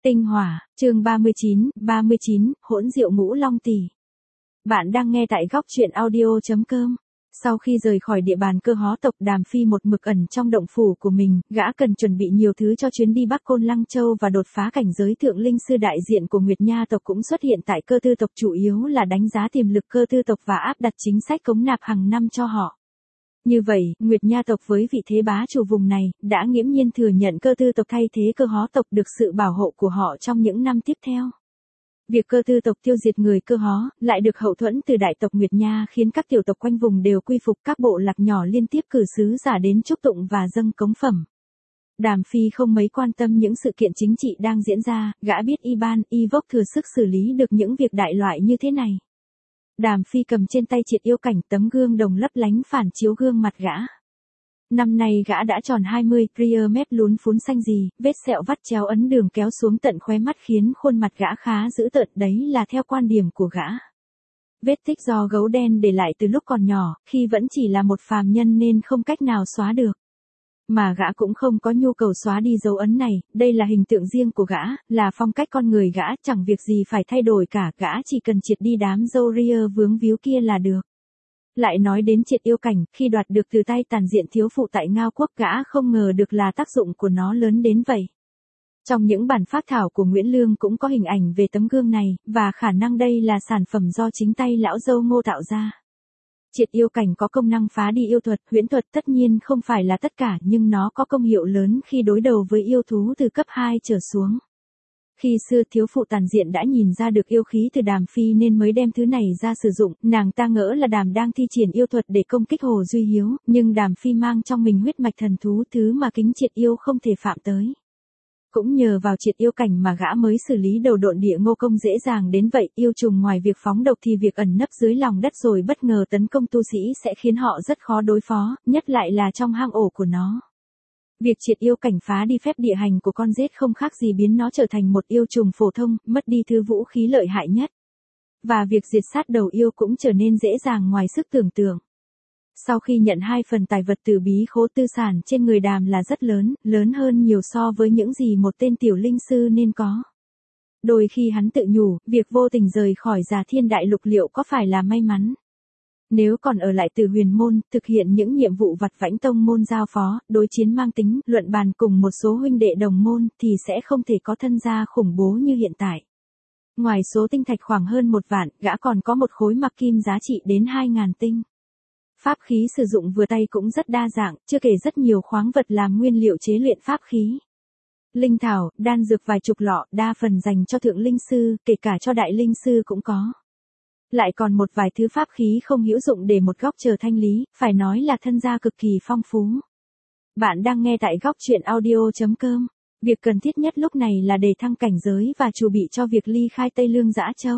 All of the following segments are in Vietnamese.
Tinh hỏa, chương 39, hỗn diệu ngũ long tỷ. Bạn đang nghe tại góc truyện audio.com. Sau khi rời khỏi địa bàn Cơ Hó tộc, Đàm Phi một mực ẩn trong động phủ của mình, gã cần chuẩn bị nhiều thứ cho chuyến đi Bắc Côn Lăng Châu và đột phá cảnh giới thượng linh sư. Đại diện của Nguyệt Nha tộc cũng xuất hiện tại Cơ Tư tộc, chủ yếu là đánh giá tiềm lực Cơ Tư tộc và áp đặt chính sách cống nạp hàng năm cho họ. Như vậy, Nguyệt Nha tộc với vị thế bá chủ vùng này, đã nghiễm nhiên thừa nhận Cơ Tư tộc thay thế Cơ Hó tộc được sự bảo hộ của họ trong những năm tiếp theo. Việc Cơ Tư tộc tiêu diệt người Cơ Hó, lại được hậu thuẫn từ đại tộc Nguyệt Nha, khiến các tiểu tộc quanh vùng đều quy phục. Các bộ lạc nhỏ liên tiếp cử sứ giả đến chúc tụng và dâng cống phẩm. Đàm Phi không mấy quan tâm những sự kiện chính trị đang diễn ra, gã biết Y Vốc thừa sức xử lý được những việc đại loại như thế này. Đàm Phi cầm trên tay Triệt Yêu Cảnh, tấm gương đồng lấp lánh phản chiếu gương mặt gã. Năm nay gã đã tròn 20, ria mép lún phún xanh gì, vết sẹo vắt chéo ấn đường kéo xuống tận khóe mắt khiến khuôn mặt gã khá dữ tợn, đấy là theo quan điểm của gã. Vết tích do gấu đen để lại từ lúc còn nhỏ, khi vẫn chỉ là một phàm nhân nên không cách nào xóa được. Mà gã cũng không có nhu cầu xóa đi dấu ấn này, đây là hình tượng riêng của gã, là phong cách con người gã, chẳng việc gì phải thay đổi cả, gã chỉ cần triệt đi đám râu ria vướng víu kia là được. Lại nói đến Triệt Yêu Cảnh, khi đoạt được từ tay Tàn Diện thiếu phụ tại Ngao Quốc, gã không ngờ được là tác dụng của nó lớn đến vậy. Trong những bản phác thảo của Nguyễn Lương cũng có hình ảnh về tấm gương này, và khả năng đây là sản phẩm do chính tay lão dâu Ngô tạo ra. Triệt Yêu Cảnh có công năng phá đi yêu thuật, huyễn thuật, tất nhiên không phải là tất cả, nhưng nó có công hiệu lớn khi đối đầu với yêu thú từ cấp 2 trở xuống. Khi xưa thiếu phụ Tàn Diện đã nhìn ra được yêu khí từ Đàm Phi nên mới đem thứ này ra sử dụng, nàng ta ngỡ là Đàm đang thi triển yêu thuật để công kích Hồ Duy Hiếu, nhưng Đàm Phi mang trong mình huyết mạch thần thú, thứ mà Kính Triệt Yêu không thể phạm tới. Cũng nhờ vào Triệt Yêu Cảnh mà gã mới xử lý đầu độn địa ngô công dễ dàng đến vậy. Yêu trùng ngoài việc phóng độc thì việc ẩn nấp dưới lòng đất rồi bất ngờ tấn công tu sĩ sẽ khiến họ rất khó đối phó, nhất lại là trong hang ổ của nó. Việc Triệt Yêu Cảnh phá đi phép địa hành của con rết không khác gì biến nó trở thành một yêu trùng phổ thông, mất đi thứ vũ khí lợi hại nhất. Và việc diệt sát đầu yêu cũng trở nên dễ dàng ngoài sức tưởng tượng. Sau khi nhận 2 phần tài vật từ bí khố, tư sản trên người Đàm là rất lớn, lớn hơn nhiều so với những gì một tên tiểu linh sư nên có. Đôi khi hắn tự nhủ, việc vô tình rời khỏi Già Thiên Đại Lục liệu có phải là may mắn. Nếu còn ở lại Từ Huyền môn, thực hiện những nhiệm vụ vặt vãnh tông môn giao phó, đối chiến mang tính luận bàn cùng một số huynh đệ đồng môn, thì sẽ không thể có thân gia khủng bố như hiện tại. Ngoài số tinh thạch khoảng hơn 1 vạn, gã còn có một khối mặc kim giá trị đến 2.000 tinh. Pháp khí sử dụng vừa tay cũng rất đa dạng, chưa kể rất nhiều khoáng vật làm nguyên liệu chế luyện pháp khí. Linh thảo, đan dược vài chục lọ, đa phần dành cho thượng linh sư, kể cả cho đại linh sư cũng có. Lại còn một vài thứ pháp khí không hữu dụng để một góc chờ thanh lý, phải nói là thân gia cực kỳ phong phú. Bạn đang nghe tại góc truyện audio.com. Việc cần thiết nhất lúc này là đề thăng cảnh giới và chuẩn bị cho việc ly khai Tây Lương Dã Châu.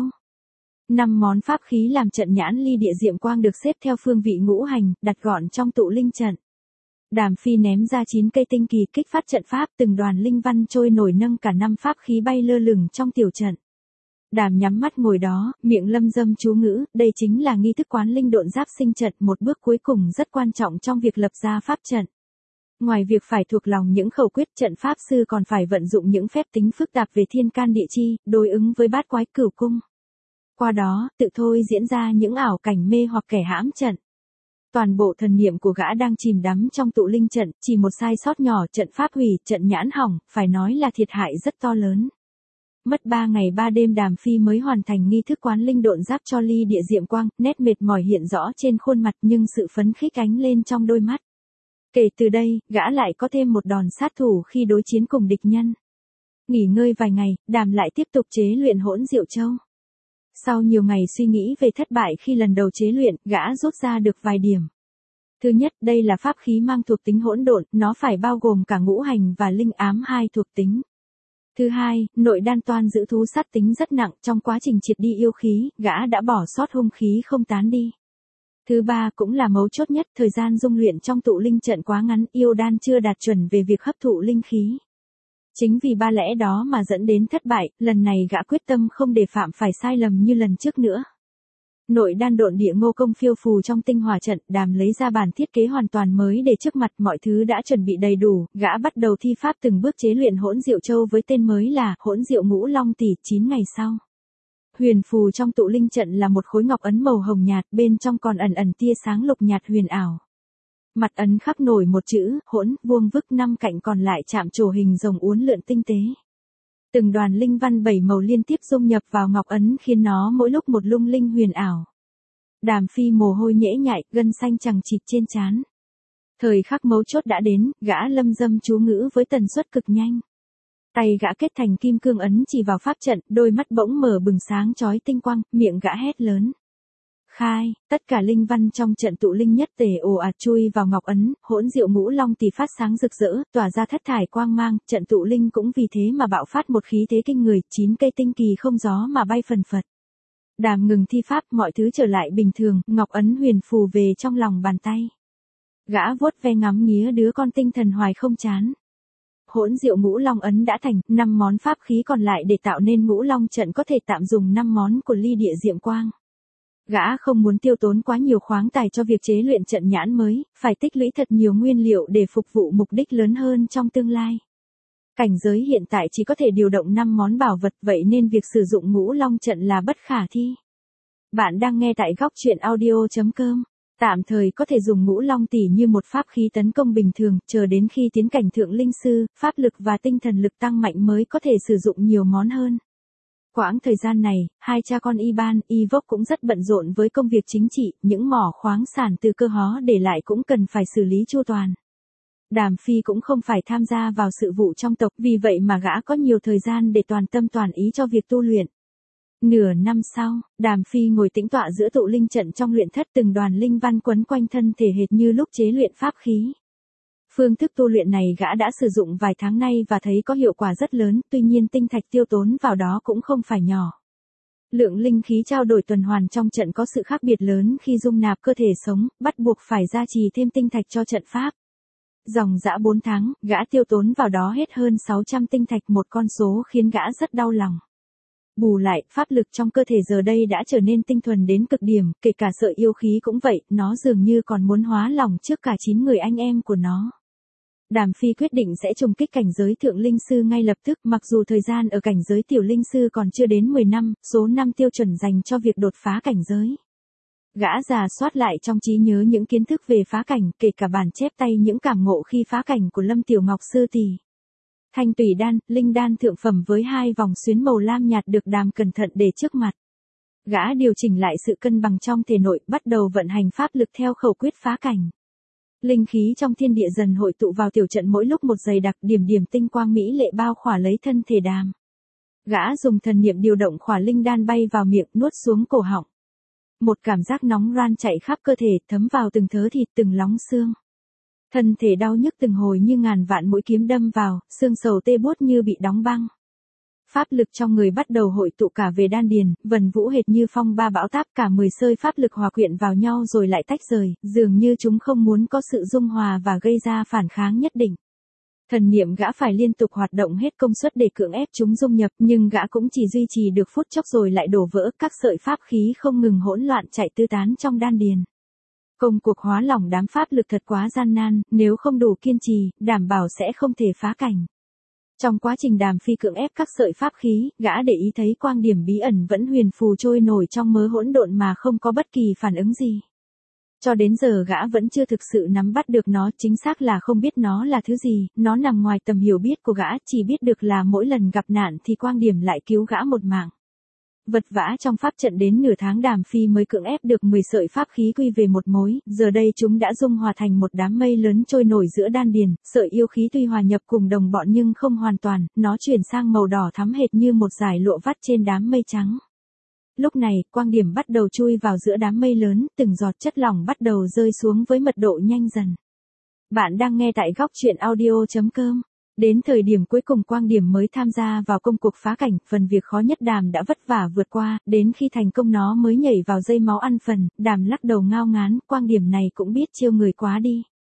5 món pháp khí làm trận nhãn ly địa diệm quang được xếp theo phương vị ngũ hành, đặt gọn trong tụ linh trận. Đàm Phi ném ra 9 cây tinh kỳ kích phát trận pháp, từng đoàn linh văn trôi nổi nâng cả 5 pháp khí bay lơ lửng trong tiểu trận. Đàm nhắm mắt ngồi đó, miệng lâm dâm chú ngữ, đây chính là nghi thức quán linh độn giáp sinh trận, một bước cuối cùng rất quan trọng trong việc lập ra pháp trận. Ngoài việc phải thuộc lòng những khẩu quyết, trận pháp sư còn phải vận dụng những phép tính phức tạp về thiên can địa chi, đối ứng với bát quái cửu cung. Qua đó, tự thôi diễn ra những ảo cảnh mê hoặc kẻ hãm trận. Toàn bộ thần niệm của gã đang chìm đắm trong tụ linh trận, chỉ một sai sót nhỏ, trận pháp hủy, trận nhãn hỏng, phải nói là thiệt hại rất to lớn. Mất 3 ngày 3 đêm Đàm Phi mới hoàn thành nghi thức quán linh độn giáp cho ly địa diệm quang, nét mệt mỏi hiện rõ trên khuôn mặt nhưng sự phấn khích ánh lên trong đôi mắt. Kể từ đây, gã lại có thêm một đòn sát thủ khi đối chiến cùng địch nhân. Nghỉ ngơi vài ngày, Đàm lại tiếp tục chế luyện hỗn diệu châu. Sau nhiều ngày suy nghĩ về thất bại khi lần đầu chế luyện, gã rút ra được vài điểm. Thứ nhất, đây là pháp khí mang thuộc tính hỗn độn, nó phải bao gồm cả ngũ hành và linh ám 2 thuộc tính. Thứ hai, nội đan toan giữ thú sát tính rất nặng, trong quá trình triệt đi yêu khí, gã đã bỏ sót hung khí không tán đi. Thứ ba cũng là mấu chốt nhất, thời gian dung luyện trong tụ linh trận quá ngắn, yêu đan chưa đạt chuẩn về việc hấp thụ linh khí. Chính vì ba lẽ đó mà dẫn đến thất bại, lần này gã quyết tâm không để phạm phải sai lầm như lần trước nữa. Nội đan độn địa ngô công phiêu phù trong tinh hỏa trận, Đàm lấy ra bản thiết kế hoàn toàn mới để trước mặt, mọi thứ đã chuẩn bị đầy đủ, gã bắt đầu thi pháp từng bước chế luyện hỗn diệu châu với tên mới là hỗn diệu ngũ long tỷ. 9 ngày sau, huyền phù trong tụ linh trận là một khối ngọc ấn màu hồng nhạt, bên trong còn ẩn ẩn tia sáng lục nhạt huyền ảo. Mặt ấn khắc nổi một chữ hỗn, vuông vức, 5 cạnh còn lại chạm trổ hình rồng uốn lượn tinh tế. Từng đoàn linh văn 7 màu liên tiếp dung nhập vào ngọc ấn khiến nó mỗi lúc một lung linh huyền ảo. Đàm Phi mồ hôi nhễ nhại, gân xanh chằng chịt trên trán. Thời khắc mấu chốt đã đến, gã lâm dâm chú ngữ với tần suất cực nhanh. Tay gã kết thành kim cương ấn chỉ vào pháp trận, đôi mắt bỗng mở bừng sáng chói tinh quang, miệng gã hét lớn. Khai, tất cả linh văn trong trận tụ linh nhất tề ồ ạt chui vào ngọc ấn, hỗn diệu ngũ long tỷ phát sáng rực rỡ, tỏa ra thất thải quang mang, trận tụ linh cũng vì thế mà bạo phát một khí thế kinh người, 9 cây tinh kỳ không gió mà bay phần phật. Đàm ngừng thi pháp, mọi thứ trở lại bình thường, ngọc ấn huyền phù về trong lòng bàn tay. Gã vuốt ve ngắm nghía đứa con tinh thần hoài không chán. Hỗn diệu ngũ long ấn đã thành, 5 món pháp khí còn lại để tạo nên ngũ long trận có thể tạm dùng 5 món của ly địa diệm quang. Gã không muốn tiêu tốn quá nhiều khoáng tài cho việc chế luyện trận nhãn mới, phải tích lũy thật nhiều nguyên liệu để phục vụ mục đích lớn hơn trong tương lai. Cảnh giới hiện tại chỉ có thể điều động 5 món bảo vật, vậy nên việc sử dụng ngũ long trận là bất khả thi. Bạn đang nghe tại góc truyện audio.com. Tạm thời có thể dùng ngũ long tỷ như một pháp khí tấn công bình thường, chờ đến khi tiến cảnh thượng linh sư, pháp lực và tinh thần lực tăng mạnh mới có thể sử dụng nhiều món hơn. Quãng thời gian này, hai cha con Iban, Ivok cũng rất bận rộn với công việc chính trị, những mỏ khoáng sản từ Cơ Hó để lại cũng cần phải xử lý chu toàn. Đàm Phi cũng không phải tham gia vào sự vụ trong tộc, vì vậy mà gã có nhiều thời gian để toàn tâm toàn ý cho việc tu luyện. Nửa năm sau, Đàm Phi ngồi tĩnh tọa giữa tụ linh trận trong luyện thất, từng đoàn linh văn quấn quanh thân thể hệt như lúc chế luyện pháp khí. Phương thức tu luyện này gã đã sử dụng vài tháng nay và thấy có hiệu quả rất lớn, tuy nhiên tinh thạch tiêu tốn vào đó cũng không phải nhỏ. Lượng linh khí trao đổi tuần hoàn trong trận có sự khác biệt lớn khi dung nạp cơ thể sống, bắt buộc phải gia trì thêm tinh thạch cho trận pháp. Dòng dã 4 tháng, gã tiêu tốn vào đó hết hơn 600 tinh thạch, một con số khiến gã rất đau lòng. Bù lại, pháp lực trong cơ thể giờ đây đã trở nên tinh thuần đến cực điểm, kể cả sợi yêu khí cũng vậy, nó dường như còn muốn hóa lòng trước cả 9 người anh em của nó. Đàm Phi quyết định sẽ trùng kích cảnh giới thượng linh sư ngay lập tức, mặc dù thời gian ở cảnh giới tiểu linh sư còn chưa đến 10 năm, số năm tiêu chuẩn dành cho việc đột phá cảnh giới. Gã rà soát lại trong trí nhớ những kiến thức về phá cảnh, kể cả bản chép tay những cảm ngộ khi phá cảnh của Lâm Tiểu Ngọc sư tỷ. Thanh tùy đan, linh đan thượng phẩm với 2 vòng xuyến màu lam nhạt được Đàm cẩn thận để trước mặt. Gã điều chỉnh lại sự cân bằng trong thể nội, bắt đầu vận hành pháp lực theo khẩu quyết phá cảnh. Linh khí trong thiên địa dần hội tụ vào tiểu trận, mỗi lúc một dày đặc, điểm điểm tinh quang mỹ lệ bao khỏa lấy thân thể Đàm. Gã dùng thần niệm điều động khỏa linh đan bay vào miệng, nuốt xuống cổ họng. Một cảm giác nóng ran chạy khắp cơ thể, thấm vào từng thớ thịt, từng lóng xương. Thân thể đau nhức từng hồi như ngàn vạn mũi kiếm đâm vào, xương sầu tê buốt như bị đóng băng. Pháp lực trong người bắt đầu hội tụ cả về đan điền, vần vũ hệt như phong ba bão táp, cả 10 sơi pháp lực hòa quyện vào nhau rồi lại tách rời, dường như chúng không muốn có sự dung hòa và gây ra phản kháng nhất định. Thần niệm gã phải liên tục hoạt động hết công suất để cưỡng ép chúng dung nhập, nhưng gã cũng chỉ duy trì được phút chốc rồi lại đổ vỡ, các sợi pháp khí không ngừng hỗn loạn chạy tứ tán trong đan điền. Công cuộc hóa lỏng đám pháp lực thật quá gian nan, nếu không đủ kiên trì, đảm bảo sẽ không thể phá cảnh. Trong quá trình Đàm Phi cưỡng ép các sợi pháp khí, gã để ý thấy quang điểm bí ẩn vẫn huyền phù trôi nổi trong mớ hỗn độn mà không có bất kỳ phản ứng gì. Cho đến giờ gã vẫn chưa thực sự nắm bắt được nó, chính xác là không biết nó là thứ gì, nó nằm ngoài tầm hiểu biết của gã, chỉ biết được là mỗi lần gặp nạn thì quang điểm lại cứu gã một mạng. Vật vã trong pháp trận đến nửa tháng Đàm Phi mới cưỡng ép được 10 sợi pháp khí quy về một mối, giờ đây chúng đã dung hòa thành một đám mây lớn trôi nổi giữa đan điền, sợi yêu khí tuy hòa nhập cùng đồng bọn nhưng không hoàn toàn, nó chuyển sang màu đỏ thắm hệt như một dải lụa vắt trên đám mây trắng. Lúc này, quang điểm bắt đầu chui vào giữa đám mây lớn, từng giọt chất lỏng bắt đầu rơi xuống với mật độ nhanh dần. Bạn đang nghe tại góc truyện audio.com. Đến thời điểm cuối cùng quang điểm mới tham gia vào công cuộc phá cảnh, phần việc khó nhất Đàm đã vất vả vượt qua, đến khi thành công nó mới nhảy vào dây máu ăn phần, Đàm lắc đầu ngao ngán, quang điểm này cũng biết chiêu người quá đi.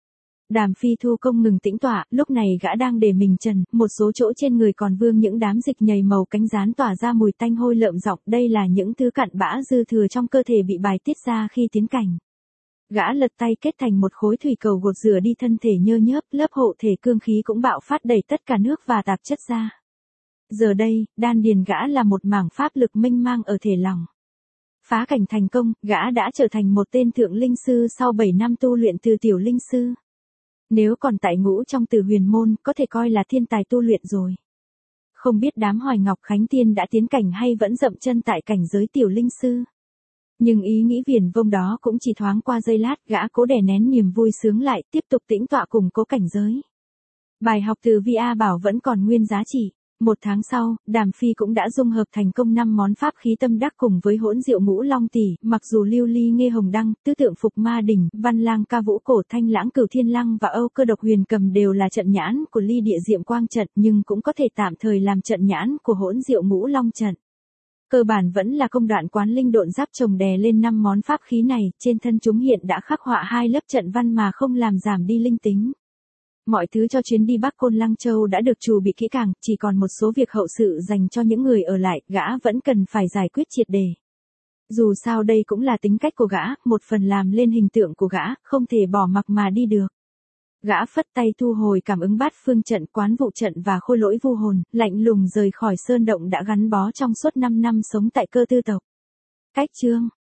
Đàm Phi thu công ngừng tĩnh tọa, lúc này gã đang để mình trần, một số chỗ trên người còn vương những đám dịch nhầy màu cánh rán tỏa ra mùi tanh hôi lợm giọng, đây là những thứ cặn bã dư thừa trong cơ thể bị bài tiết ra khi tiến cảnh. Gã lật tay kết thành một khối thủy cầu gột rửa đi thân thể nhơ nhớp, lớp hộ thể cương khí cũng bạo phát đẩy tất cả nước và tạp chất ra. Giờ đây, đan điền gã là một mảng pháp lực mênh mang ở thể lòng. Phá cảnh thành công, gã đã trở thành một tên thượng linh sư sau 7 năm tu luyện từ tiểu linh sư. Nếu còn tại ngũ trong Tử Huyền môn, có thể coi là thiên tài tu luyện rồi. Không biết đám Hoài Ngọc Khánh Tiên đã tiến cảnh hay vẫn dậm chân tại cảnh giới tiểu linh sư. Nhưng ý nghĩ viển vông đó cũng chỉ thoáng qua giây lát, gã cố đè nén niềm vui sướng lại, tiếp tục tĩnh tọa củng cố cảnh giới. Bài học từ Vi A Bảo vẫn còn nguyên giá trị. 1 tháng sau, Đàm Phi cũng đã dung hợp thành công 5 món pháp khí tâm đắc cùng với hỗn diệu ngũ long tỷ, mặc dù lưu ly nghe hồng đăng, tứ tượng phục ma đỉnh, văn lang ca vũ cổ thanh lãng cửu thiên lăng và âu cơ độc huyền cầm đều là trận nhãn của ly địa diệm quang trận, nhưng cũng có thể tạm thời làm trận nhãn của hỗn diệu ngũ long trận. Cơ bản vẫn là công đoạn quán linh độn giáp chồng đè lên 5 món pháp khí này, trên thân chúng hiện đã khắc họa 2 lớp trận văn mà không làm giảm đi linh tính. Mọi thứ cho chuyến đi Bắc Côn Lăng Châu đã được chuẩn bị kỹ càng, chỉ còn một số việc hậu sự dành cho những người ở lại, gã vẫn cần phải giải quyết triệt đề. Dù sao đây cũng là tính cách của gã, một phần làm lên hình tượng của gã, không thể bỏ mặc mà đi được. Gã phất tay thu hồi cảm ứng bát phương trận, quán vụ trận và khôi lỗi vu hồn, lạnh lùng rời khỏi sơn động đã gắn bó trong suốt 5 năm sống tại Cơ Tư tộc. Cách chương